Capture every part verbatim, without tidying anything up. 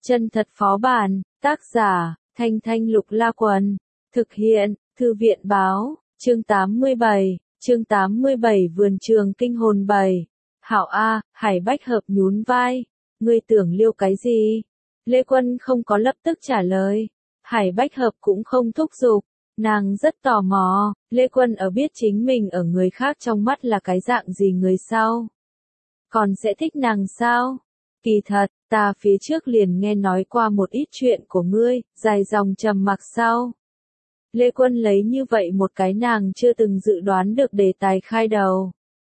Chân thật phó bản, tác giả, Thanh Thanh Lục La Quần, thực hiện, Thư viện báo, chương tám mươi bảy, chương tám mươi bảy Vườn trường kinh hồn bảy. Hảo A, Hải Bách Hợp nhún vai, ngươi tưởng liêu cái gì? Lê Quân không có lập tức trả lời, Hải Bách Hợp cũng không thúc giục, nàng rất tò mò, Lê Quân ở biết chính mình ở người khác trong mắt là cái dạng gì người sau. Còn sẽ thích nàng sao? Kỳ thật, ta phía trước liền nghe nói qua một ít chuyện của ngươi, dài dòng trầm mặc sau. Lê Quân lấy như vậy một cái nàng chưa từng dự đoán được đề tài khai đầu.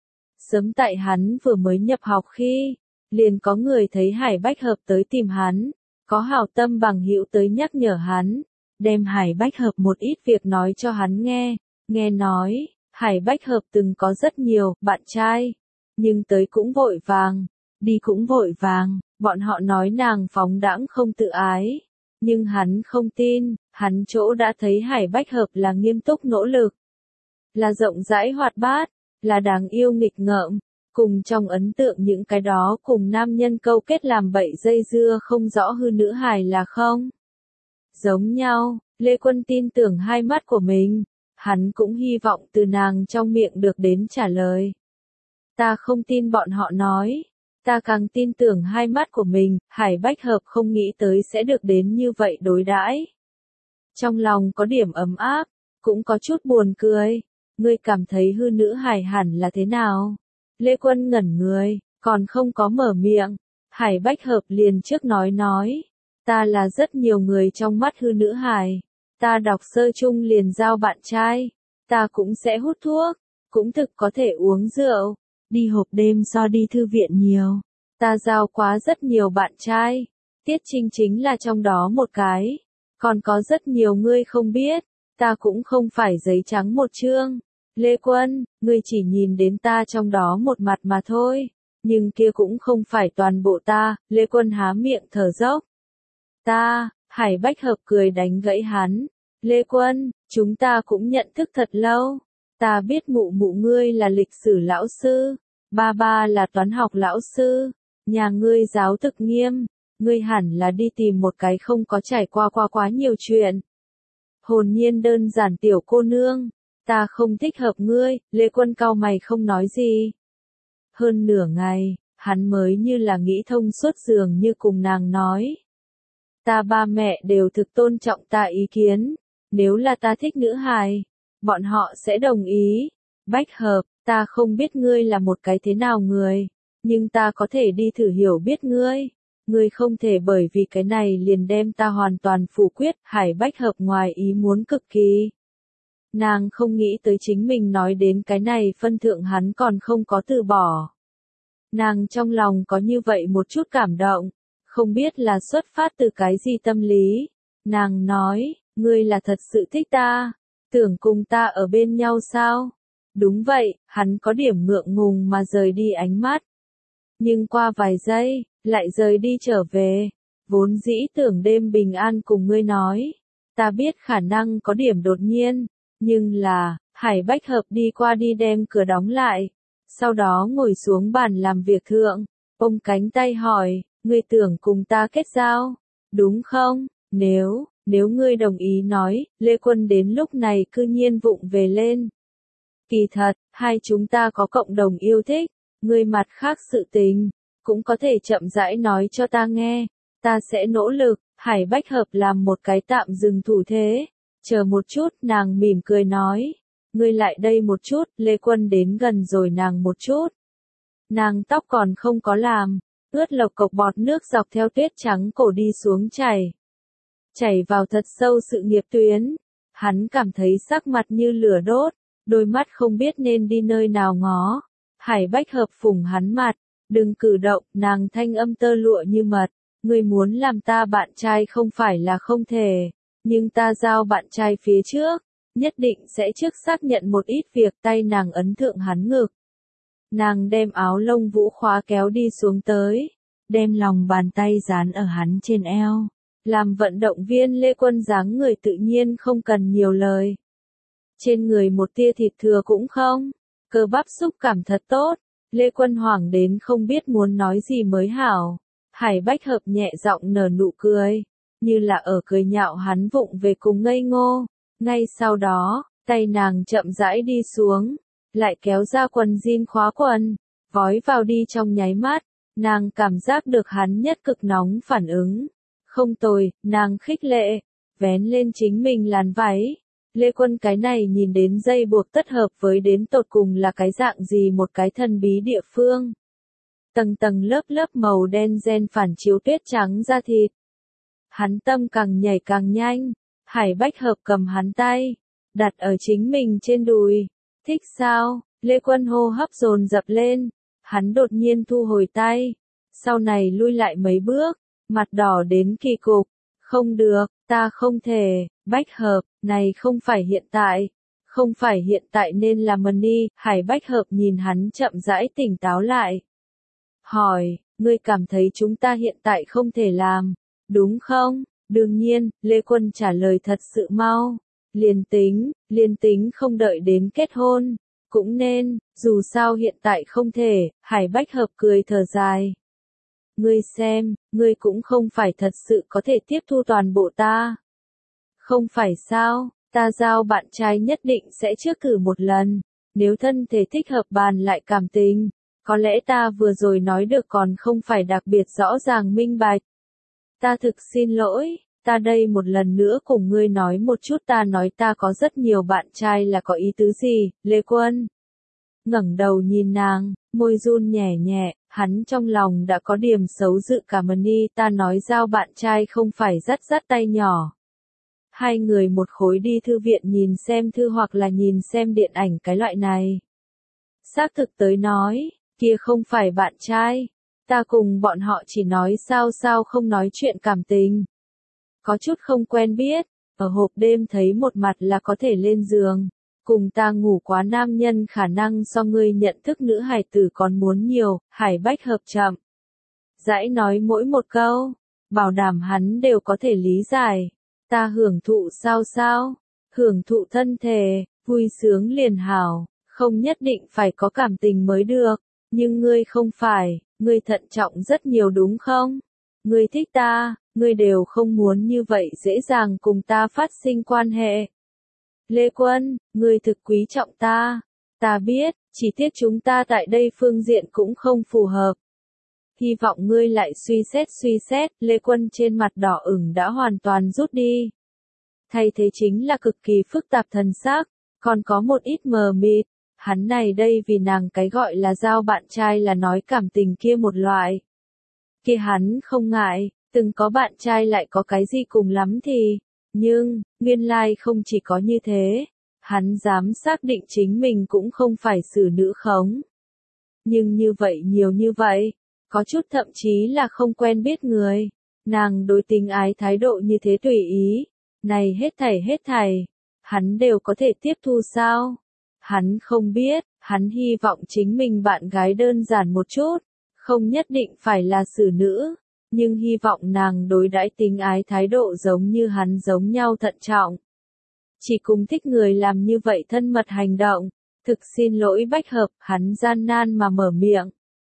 Sớm tại hắn vừa mới nhập học khi, liền có người thấy Hải Bách Hợp tới tìm hắn, có hảo tâm bằng hữu tới nhắc nhở hắn, đem Hải Bách Hợp một ít việc nói cho hắn nghe, nghe nói, Hải Bách Hợp từng có rất nhiều bạn trai, nhưng tới cũng vội vàng, đi cũng vội vàng, bọn họ nói nàng phóng đãng không tự ái, nhưng hắn không tin, hắn chỗ đã thấy Hải Bách Hợp là nghiêm túc nỗ lực, là rộng rãi hoạt bát, là đáng yêu nghịch ngợm, cùng trong ấn tượng những cái đó cùng nam nhân câu kết làm bậy dây dưa không rõ hư nữ hài là không. Giống nhau, Lê Quân tin tưởng hai mắt của mình, hắn cũng hy vọng từ nàng trong miệng được đến trả lời. Ta không tin bọn họ nói, ta càng tin tưởng hai mắt của mình, Hải Bách Hợp không nghĩ tới sẽ được đến như vậy đối đãi. Trong lòng có điểm ấm áp, cũng có chút buồn cười, ngươi cảm thấy hư nữ hài hẳn là thế nào? Lê Quân ngẩn người, còn không có mở miệng, Hải Bách Hợp liền trước nói nói, ta là rất nhiều người trong mắt hư nữ hài, ta đọc sơ chung liền giao bạn trai, ta cũng sẽ hút thuốc, cũng thực có thể uống rượu, đi hộp đêm so đi thư viện nhiều, ta giao quá rất nhiều bạn trai, Tiết Trinh chính là trong đó một cái, còn có rất nhiều ngươi không biết, ta cũng không phải giấy trắng một chương. Lê Quân, ngươi chỉ nhìn đến ta trong đó một mặt mà thôi, nhưng kia cũng không phải toàn bộ ta, Lê Quân há miệng thở dốc. Ta, Hải Bách Hợp cười đánh gãy hắn, Lê Quân, chúng ta cũng nhận thức thật lâu, ta biết mụ mụ ngươi là lịch sử lão sư, ba ba là toán học lão sư, nhà ngươi giáo thực nghiêm, ngươi hẳn là đi tìm một cái không có trải qua qua quá nhiều chuyện. Hồn nhiên đơn giản tiểu cô nương. Ta không thích hợp ngươi, Lê Quân cau mày không nói gì. Hơn nửa ngày, hắn mới như là nghĩ thông suốt dường như cùng nàng nói. Ta ba mẹ đều thực tôn trọng ta ý kiến, nếu là ta thích nữ hài, bọn họ sẽ đồng ý. Bách Hợp, ta không biết ngươi là một cái thế nào người, nhưng ta có thể đi thử hiểu biết ngươi. Ngươi không thể bởi vì cái này liền đem ta hoàn toàn phủ quyết, Hải Bách Hợp ngoài ý muốn cực kỳ. Nàng không nghĩ tới chính mình nói đến cái này phân thượng hắn còn không có từ bỏ. Nàng trong lòng có như vậy một chút cảm động, không biết là xuất phát từ cái gì tâm lý. Nàng nói, ngươi là thật sự thích ta, tưởng cùng ta ở bên nhau sao? Đúng vậy, hắn có điểm ngượng ngùng mà rời đi ánh mắt. Nhưng qua vài giây, lại rời đi trở về, vốn dĩ tưởng đêm bình an cùng ngươi nói. Ta biết khả năng có điểm đột nhiên. Nhưng là, Hải Bách Hợp đi qua đi đem cửa đóng lại, sau đó ngồi xuống bàn làm việc thượng, ôm cánh tay hỏi, ngươi tưởng cùng ta kết giao, đúng không? Nếu, nếu ngươi đồng ý nói, Lê Quân đến lúc này cư nhiên vụng về lên. Kỳ thật, hai chúng ta có cộng đồng yêu thích, ngươi mặt khác sự tình, cũng có thể chậm rãi nói cho ta nghe, ta sẽ nỗ lực, Hải Bách Hợp làm một cái tạm dừng thủ thế. Chờ một chút, nàng mỉm cười nói, ngươi lại đây một chút, Lê Quân đến gần rồi nàng một chút. Nàng tóc còn không có làm, ướt lộc cộc bọt nước dọc theo tuyết trắng cổ đi xuống chảy. Chảy vào thật sâu sự nghiệp tuyến, hắn cảm thấy sắc mặt như lửa đốt, đôi mắt không biết nên đi nơi nào ngó. Hải Bách Hợp phủng hắn mặt, đừng cử động, nàng thanh âm tơ lụa như mật, ngươi muốn làm ta bạn trai không phải là không thể. Nhưng ta giao bạn trai phía trước, nhất định sẽ trước xác nhận một ít việc, tay nàng ấn thượng hắn ngực. Nàng đem áo lông vũ khóa kéo đi xuống tới, đem lòng bàn tay dán ở hắn trên eo. Làm vận động viên Lê Quân dáng người tự nhiên không cần nhiều lời. Trên người một tia thịt thừa cũng không, cơ bắp xúc cảm thật tốt. Lê Quân hoảng đến không biết muốn nói gì mới hảo. Hải Bách Hợp nhẹ giọng nở nụ cười, như là ở cười nhạo hắn vụng về cùng ngây ngô. Ngay sau đó, tay nàng chậm rãi đi xuống, lại kéo ra quần jean khóa quần, vói vào đi trong nháy mắt, nàng cảm giác được hắn nhất cực nóng phản ứng. Không tồi, nàng khích lệ, vén lên chính mình làn váy. Lê Quân cái này nhìn đến dây buộc tất hợp với đến tột cùng là cái dạng gì một cái thần bí địa phương. Tầng tầng lớp lớp màu đen ren phản chiếu tuyết trắng da thịt. Hắn tâm càng nhảy càng nhanh, Hải Bách Hợp cầm hắn tay, đặt ở chính mình trên đùi. Thích sao? Lê Quân hô hấp dồn dập lên, hắn đột nhiên thu hồi tay, sau này lui lại mấy bước, mặt đỏ đến kỳ cục. Không được, ta không thể, Bách Hợp, này không phải hiện tại, không phải hiện tại nên là Money. Hải Bách Hợp nhìn hắn chậm rãi tỉnh táo lại. Hỏi, ngươi cảm thấy chúng ta hiện tại không thể làm, đúng không? Đương nhiên, Lê Quân trả lời thật sự mau. Liền tính, liền tính không đợi đến kết hôn, cũng nên, dù sao hiện tại không thể. Hải Bách Hợp cười thở dài. Ngươi xem, ngươi cũng không phải thật sự có thể tiếp thu toàn bộ ta. Không phải sao, ta giao bạn trai nhất định sẽ trước cử một lần, nếu thân thể thích hợp bàn lại cảm tình. Có lẽ ta vừa rồi nói được còn không phải đặc biệt rõ ràng minh bạch. Ta thực xin lỗi, ta đây một lần nữa cùng ngươi nói một chút, ta nói ta có rất nhiều bạn trai là có ý tứ gì. Lê Quân ngẩng đầu nhìn nàng, môi run nhẹ nhẹ, hắn trong lòng đã có điểm xấu dự cả Money. Ta nói giao bạn trai không phải dắt dắt tay nhỏ. Hai người một khối đi thư viện nhìn xem thư hoặc là nhìn xem điện ảnh cái loại này. Xác thực tới nói, kia không phải bạn trai. Ta cùng bọn họ chỉ nói sao sao không nói chuyện cảm tình. Có chút không quen biết, ở hộp đêm thấy một mặt là có thể lên giường. Cùng ta ngủ quá nam nhân khả năng so ngươi nhận thức nữ hài tử còn muốn nhiều. Hải Bách Hợp chậm rãi nói mỗi một câu, bảo đảm hắn đều có thể lý giải. Ta hưởng thụ sao sao, hưởng thụ thân thể, vui sướng liền hảo, không nhất định phải có cảm tình mới được. Nhưng ngươi không phải, ngươi thận trọng rất nhiều đúng không? Ngươi thích ta, ngươi đều không muốn như vậy dễ dàng cùng ta phát sinh quan hệ. Lê Quân, ngươi thực quý trọng ta. Ta biết, chỉ tiếc chúng ta tại đây phương diện cũng không phù hợp. Hy vọng ngươi lại suy xét suy xét. Lê Quân trên mặt đỏ ửng đã hoàn toàn rút đi. Thay thế chính là cực kỳ phức tạp thần sắc, còn có một ít mờ mịt. Hắn này đây vì nàng cái gọi là giao bạn trai là nói cảm tình kia một loại. Kia hắn không ngại, từng có bạn trai lại có cái gì cùng lắm thì. Nhưng, nguyên lai không chỉ có như thế. Hắn dám xác định chính mình cũng không phải xử nữ khống. Nhưng như vậy nhiều như vậy, có chút thậm chí là không quen biết người. Nàng đối tình ái thái độ như thế tùy ý. Này hết thảy hết thảy, hắn đều có thể tiếp thu sao? Hắn không biết, hắn hy vọng chính mình bạn gái đơn giản một chút, không nhất định phải là xử nữ, nhưng hy vọng nàng đối đãi tình ái thái độ giống như hắn giống nhau thận trọng. Chỉ cùng thích người làm như vậy thân mật hành động. Thực xin lỗi Bách Hợp, hắn gian nan mà mở miệng.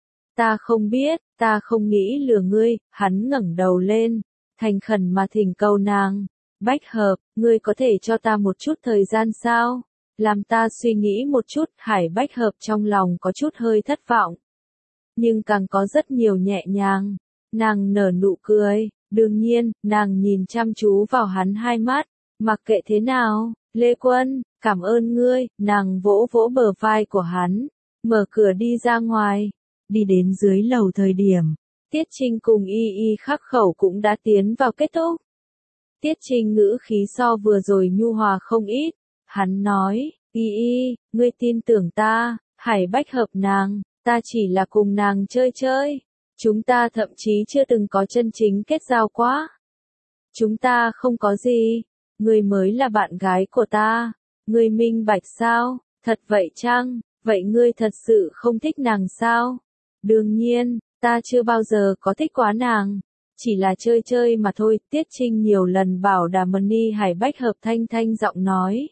Ta không biết, ta không nghĩ lừa ngươi. Hắn ngẩng đầu lên, thành khẩn mà thỉnh cầu nàng. Bách Hợp, ngươi có thể cho ta một chút thời gian sao? Làm ta suy nghĩ một chút. Hải Bách Hợp trong lòng có chút hơi thất vọng, nhưng càng có rất nhiều nhẹ nhàng. Nàng nở nụ cười, đương nhiên, nàng nhìn chăm chú vào hắn hai mắt, mặc kệ thế nào, Lê Quân, cảm ơn ngươi. Nàng vỗ vỗ bờ vai của hắn, mở cửa đi ra ngoài, đi đến dưới lầu thời điểm, Tiết Trinh cùng Y Y khắc khẩu cũng đã tiến vào kết thúc. Tiết Trinh ngữ khí so vừa rồi nhu hòa không ít, hắn nói, Y Y, ngươi tin tưởng ta. Hải Bách Hợp nàng, ta chỉ là cùng nàng chơi chơi. Chúng ta thậm chí chưa từng có chân chính kết giao quá. Chúng ta không có gì. Ngươi mới là bạn gái của ta. Ngươi minh bạch sao? Thật vậy chăng? Vậy ngươi thật sự không thích nàng sao? Đương nhiên, ta chưa bao giờ có thích quá nàng. Chỉ là chơi chơi mà thôi. Tiết Trinh nhiều lần bảo đảm Money. Hải Bách Hợp thanh thanh giọng nói.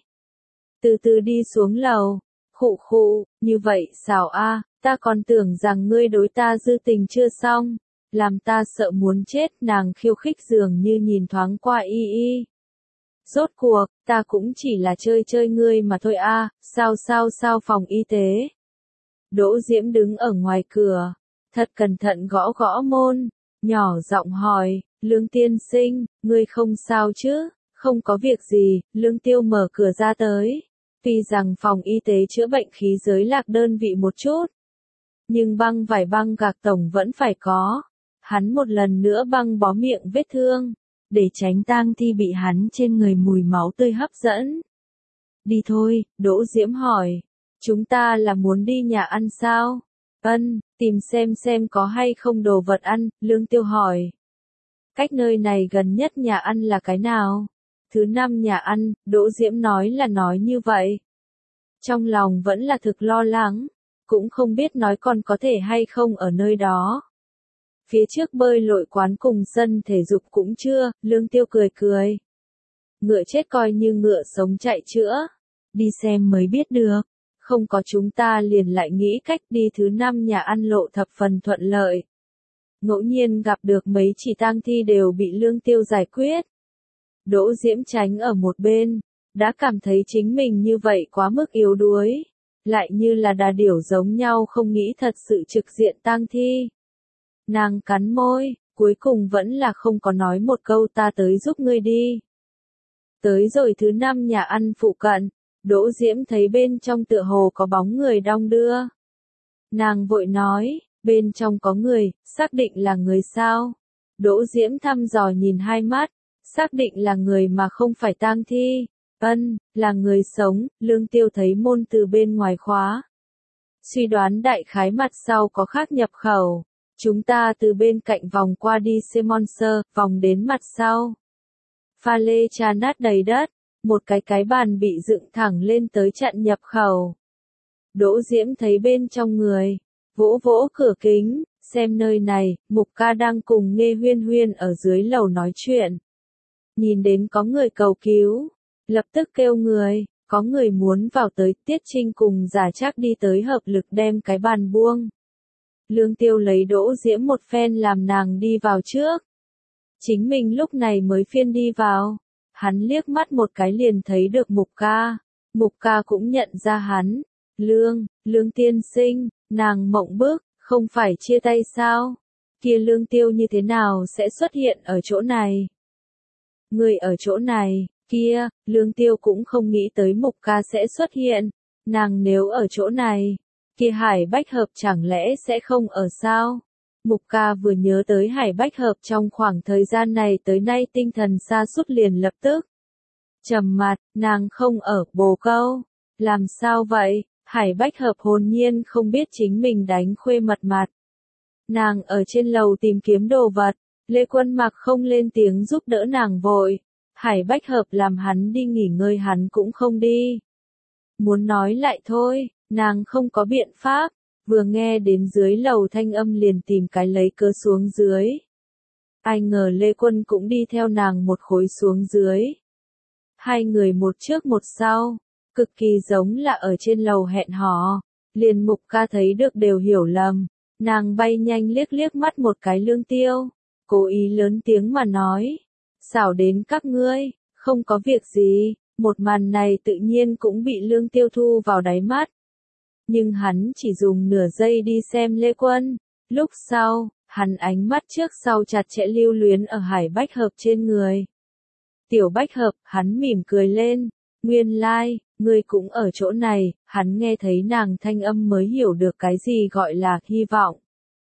Từ từ đi xuống lầu. Khụ khụ, như vậy xảo a, ta còn tưởng rằng ngươi đối ta dư tình chưa xong. làm ta sợ muốn chết, nàng khiêu khích dường như nhìn thoáng qua y y. Rốt cuộc, ta cũng chỉ là chơi chơi ngươi mà thôi a, sao sao sao phòng y tế. Đỗ Diễm đứng ở ngoài cửa, thật cẩn thận gõ gõ môn, nhỏ giọng hỏi, Lương tiên sinh, ngươi không sao chứ? Không có việc gì, Lương Tiêu mở cửa ra tới. Tuy rằng phòng y tế chữa bệnh khí giới lạc đơn vị một chút, nhưng băng vải băng gạc tổng vẫn phải có. Hắn một lần nữa băng bó miệng vết thương, để tránh tang thi bị hắn trên người mùi máu tươi hấp dẫn. Đi thôi, Đỗ Diễm hỏi. Chúng ta là muốn đi nhà ăn sao? Ân, tìm xem xem có hay không đồ vật ăn, Lương Tiêu hỏi. Cách nơi này gần nhất nhà ăn là cái nào? Thứ năm nhà ăn, Đỗ Diễm nói là nói như vậy. Trong lòng vẫn là thực lo lắng, cũng không biết nói còn có thể hay không ở nơi đó. Phía trước bơi lội quán cùng sân thể dục cũng chưa, Lương Tiêu cười cười. Ngựa chết coi như ngựa sống chạy chữa. Đi xem mới biết được. Không có chúng ta liền lại nghĩ cách đi thứ năm nhà ăn lộ thập phần thuận lợi. Ngẫu nhiên gặp được mấy chỉ tang thi đều bị Lương Tiêu giải quyết. Đỗ Diễm tránh ở một bên, đã cảm thấy chính mình như vậy quá mức yếu đuối, lại như là đà điểu giống nhau không nghĩ thật sự trực diện tang thi. Nàng cắn môi, cuối cùng vẫn là không có nói một câu ta tới giúp ngươi đi. Tới rồi thứ năm nhà ăn phụ cận, Đỗ Diễm thấy bên trong tựa hồ có bóng người đong đưa. Nàng vội nói, bên trong có người, xác định là người sao? Đỗ Diễm thăm dò nhìn hai mắt, xác định là người mà không phải tang thi. Ân, là người sống, Lương Tiêu thấy môn từ bên ngoài khóa. Suy đoán đại khái mặt sau có khác nhập khẩu. Chúng ta từ bên cạnh vòng qua đi Semonser, vòng đến mặt sau. Pha lê trà nát đầy đất, một cái cái bàn bị dựng thẳng lên tới chặn nhập khẩu. Đỗ Diễm thấy bên trong người, vỗ vỗ cửa kính, xem nơi này, Mục Ca đang cùng Nghê Huyên Huyên ở dưới lầu nói chuyện. Nhìn đến có người cầu cứu, lập tức kêu người, có người muốn vào tới, Tiết Trinh cùng Giả Trác đi tới hợp lực đem cái bàn buông. Lương Tiêu lấy Đỗ Diễm một phen làm nàng đi vào trước. Chính mình lúc này mới phiên đi vào. Hắn liếc mắt một cái liền thấy được Mục Ca. Mục Ca cũng nhận ra hắn. Lương, Lương tiên sinh, nàng mộng bức, không phải chia tay sao? Kia Lương Tiêu như thế nào sẽ xuất hiện ở chỗ này? Người ở chỗ này, kia, Lương Tiêu cũng không nghĩ tới Mục Ca sẽ xuất hiện. Nàng nếu ở chỗ này, kia Hải Bách Hợp chẳng lẽ sẽ không ở sao? Mục Ca vừa nhớ tới Hải Bách Hợp trong khoảng thời gian này tới nay tinh thần sa sút liền lập tức. Trầm mặt, nàng không ở, Bồ Câu. Làm sao vậy? Hải Bách Hợp hồn nhiên không biết chính mình đánh khuê mật mặt. Nàng ở trên lầu tìm kiếm đồ vật, Lê Quân Mặc không lên tiếng giúp đỡ nàng vội. Hải Bách Hợp làm hắn đi nghỉ ngơi hắn cũng không đi. Muốn nói lại thôi, nàng không có biện pháp, vừa nghe đến dưới lầu thanh âm liền tìm cái lấy cớ xuống dưới. Ai ngờ Lê Quân cũng đi theo nàng một khối xuống dưới. Hai người một trước một sau, cực kỳ giống là ở trên lầu hẹn hò, liền Mục Ca thấy được đều hiểu lầm. Nàng bay nhanh liếc liếc mắt một cái Lương Tiêu, cố ý lớn tiếng mà nói, xảo đến các ngươi, không có việc gì. Một màn này tự nhiên cũng bị Lương Tiêu thu vào đáy mắt. Nhưng hắn chỉ dùng nửa giây đi xem Lê Quân. Lúc sau, hắn ánh mắt trước sau chặt chẽ lưu luyến ở Hải Bách Hợp trên người. Tiểu Bách Hợp, hắn mỉm cười lên. Nguyên lai, like, ngươi cũng ở chỗ này, hắn nghe thấy nàng thanh âm mới hiểu được cái gì gọi là hy vọng.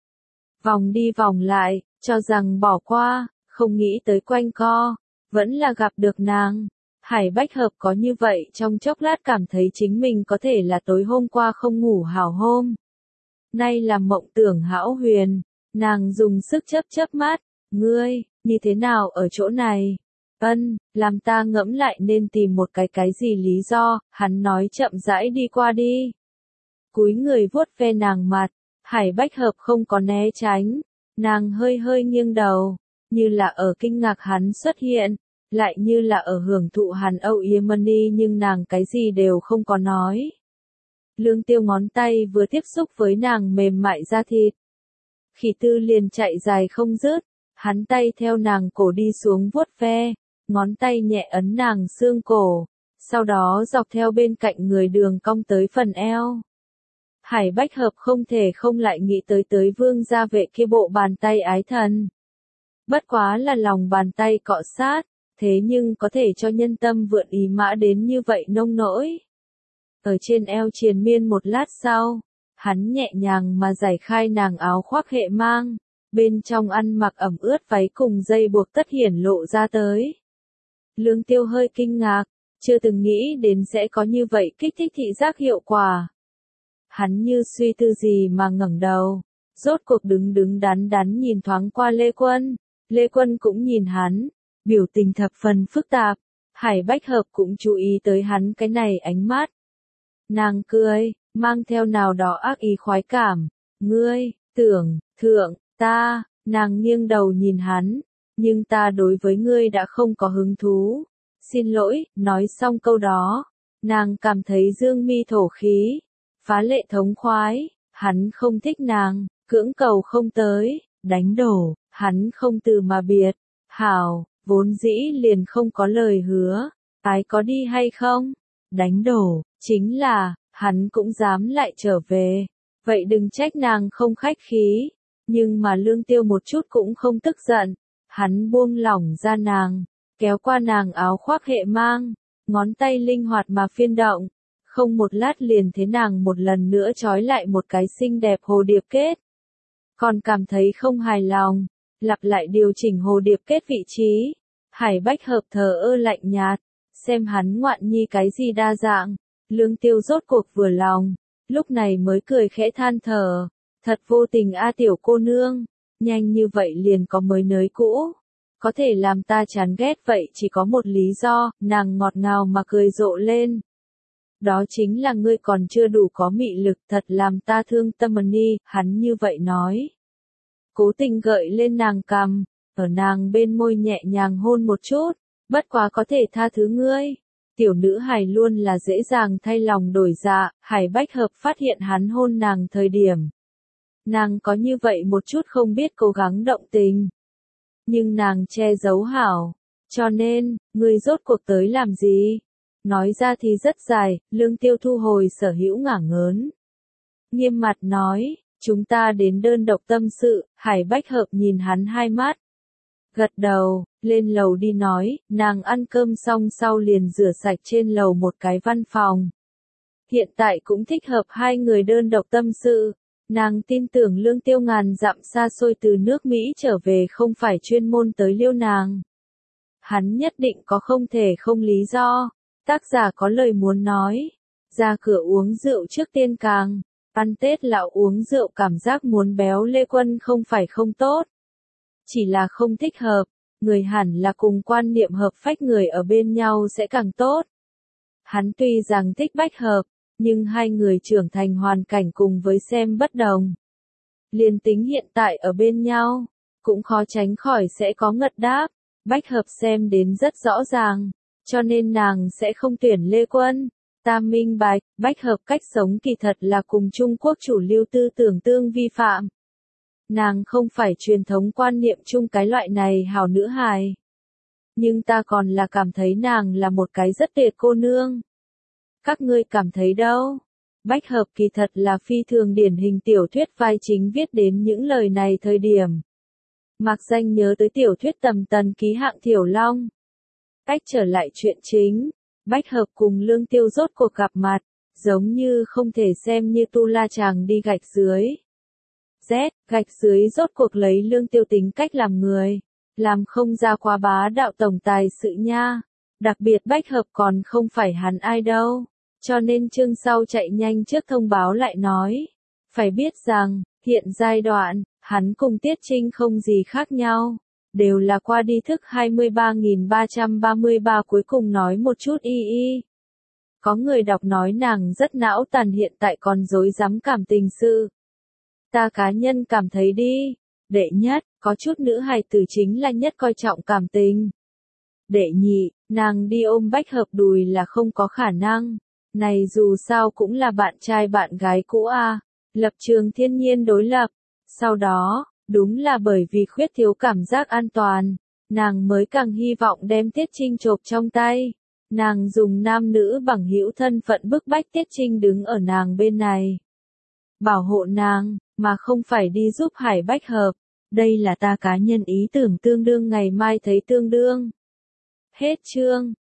Vòng đi vòng lại, cho rằng bỏ qua, không nghĩ tới quanh co, vẫn là gặp được nàng. Hải Bách Hợp có như vậy trong chốc lát cảm thấy chính mình có thể là tối hôm qua không ngủ hảo hôm. Nay là mộng tưởng hão huyền, nàng dùng sức chớp chớp mắt, ngươi, như thế nào ở chỗ này? Ân, làm ta ngẫm lại nên tìm một cái cái gì lý do, hắn nói chậm rãi đi qua đi. Cúi người vuốt ve nàng mặt, Hải Bách Hợp không có né tránh, nàng hơi hơi nghiêng đầu, như là ở kinh ngạc hắn xuất hiện. Lại như là ở hưởng thụ hàn âu Yemeni nhưng nàng cái gì đều không có nói. Lương Tiêu ngón tay vừa tiếp xúc với nàng mềm mại da thịt. Khỉ tư liền chạy dài không dứt, hắn tay theo nàng cổ đi xuống vuốt ve, ngón tay nhẹ ấn nàng xương cổ, sau đó dọc theo bên cạnh người đường cong tới phần eo. Hải Bách Hợp không thể không lại nghĩ tới tới vương gia vệ kia bộ bàn tay ái thần. Bất quá là lòng bàn tay cọ sát, thế nhưng có thể cho nhân tâm vượn ý mã đến như vậy nông nỗi. Ở trên eo triền miên một lát sau, hắn nhẹ nhàng mà giải khai nàng áo khoác hệ mang, bên trong ăn mặc ẩm ướt váy cùng dây buộc tất hiển lộ ra tới. Lương Tiêu hơi kinh ngạc, chưa từng nghĩ đến sẽ có như vậy kích thích thị giác hiệu quả. Hắn như suy tư gì mà ngẩng đầu, rốt cuộc đứng đứng đắn đắn nhìn thoáng qua Lê Quân. Lê Quân cũng nhìn hắn, biểu tình thập phần phức tạp. Hải Bách Hợp cũng chú ý tới hắn cái này ánh mắt. Nàng cười, mang theo nào đó ác ý khoái cảm. Ngươi, tưởng, thượng, ta, nàng nghiêng đầu nhìn hắn, nhưng ta đối với ngươi đã không có hứng thú. Xin lỗi, nói xong câu đó, nàng cảm thấy dương mi thổ khí, phá lệ thống khoái, hắn không thích nàng, cưỡng cầu không tới, đánh đổ, hắn không từ mà biệt. Hảo, vốn dĩ liền không có lời hứa, ái có đi hay không? Đánh đổ, chính là, hắn cũng dám lại trở về. Vậy đừng trách nàng không khách khí. Nhưng mà Lương Tiêu một chút cũng không tức giận. Hắn buông lỏng ra nàng, kéo qua nàng áo khoác hệ mang, ngón tay linh hoạt mà phiên động. Không một lát liền thế nàng một lần nữa trói lại một cái xinh đẹp hồ điệp kết. Còn cảm thấy không hài lòng, lặp lại điều chỉnh hồ điệp kết vị trí. Hải Bách Hợp thờ ơ lạnh nhạt, xem hắn ngoạn nhi cái gì đa dạng. Lương Tiêu rốt cuộc vừa lòng, lúc này mới cười khẽ than thở, thật vô tình a tiểu cô nương, nhanh như vậy liền có mới nới cũ. Có thể làm ta chán ghét vậy chỉ có một lý do, nàng ngọt ngào mà cười rộ lên. Đó chính là ngươi còn chưa đủ có mị lực, thật làm ta thương tâm ni, hắn như vậy nói. Cố tình gợi lên nàng cằm, ở nàng bên môi nhẹ nhàng hôn một chút, bất quá có thể tha thứ ngươi. Tiểu nữ hài luôn là dễ dàng thay lòng đổi dạ, Hải Bách Hợp phát hiện hắn hôn nàng thời điểm. Nàng có như vậy một chút không biết cố gắng động tình. Nhưng nàng che giấu hảo, cho nên, ngươi rốt cuộc tới làm gì? Nói ra thì rất dài, Lương Tiêu thu hồi sở hữu ngả ngớn. Nghiêm mặt nói, chúng ta đến đơn độc tâm sự, Hải Bách Hợp nhìn hắn hai mắt. Gật đầu, lên lầu đi nói, nàng ăn cơm xong sau liền rửa sạch trên lầu một cái văn phòng. Hiện tại cũng thích hợp hai người đơn độc tâm sự. Nàng tin tưởng Lương Tiêu ngàn dặm xa xôi từ nước Mỹ trở về không phải chuyên môn tới liêu nàng. Hắn nhất định có không thể không lý do. Tác giả có lời muốn nói. Ra cửa uống rượu trước tiên càng. Ăn Tết lão uống rượu cảm giác muốn béo Lê Quân không phải không tốt. Chỉ là không thích hợp. Người hẳn là cùng quan niệm hợp phách người ở bên nhau sẽ càng tốt. Hắn tuy rằng thích Bách Hợp, nhưng hai người trưởng thành hoàn cảnh cùng với xem bất đồng. Liên tính hiện tại ở bên nhau, cũng khó tránh khỏi sẽ có ngật đáp. Bách Hợp xem đến rất rõ ràng, cho nên nàng sẽ không tuyển Lê Quân. Ta minh bạch, Bách Hợp cách sống kỳ thật là cùng Trung Quốc chủ lưu tư tưởng tương vi phạm. Nàng không phải truyền thống quan niệm chung cái loại này hào nữ hài. Nhưng ta còn là cảm thấy nàng là một cái rất tuyệt cô nương. Các ngươi cảm thấy đâu? Bách Hợp kỳ thật là phi thường điển hình tiểu thuyết vai chính viết đến những lời này thời điểm. Mạc Danh nhớ tới tiểu thuyết Tầm Tần ký hạng Thiểu Long. Cách trở lại chuyện chính, Bách Hợp cùng Lương Tiêu rốt cuộc gặp mặt, giống như không thể xem như tu la chàng đi gạch dưới. Z, gạch dưới rốt cuộc lấy Lương Tiêu tính cách làm người, làm không ra quá bá đạo tổng tài sự nha. Đặc biệt Bách Hợp còn không phải hắn ai đâu. Cho nên chương sau chạy nhanh trước thông báo lại nói. Phải biết rằng, hiện giai đoạn, hắn cùng Tiết Trinh không gì khác nhau. Đều là qua đi thức hai mươi ba nghìn ba trăm ba mươi ba cuối cùng nói một chút y y. Có người đọc nói nàng rất não tàn hiện tại còn dối dám cảm tình sự. Ta cá nhân cảm thấy đi. Đệ nhất, có chút nữ hài tử chính là nhất coi trọng cảm tình. Đệ nhị, nàng đi ôm Bách Hợp đùi là không có khả năng. Này dù sao cũng là bạn trai bạn gái cũ a, lập trường thiên nhiên đối lập. Sau đó, đúng là bởi vì khuyết thiếu cảm giác an toàn, nàng mới càng hy vọng đem Tiết Trinh chộp trong tay. Nàng dùng nam nữ bằng hữu thân phận bức bách Tiết Trinh đứng ở nàng bên này. Bảo hộ nàng, mà không phải đi giúp Hải Bách Hợp. Đây là ta cá nhân ý tưởng tương đương ngày mai thấy tương đương. Hết chương.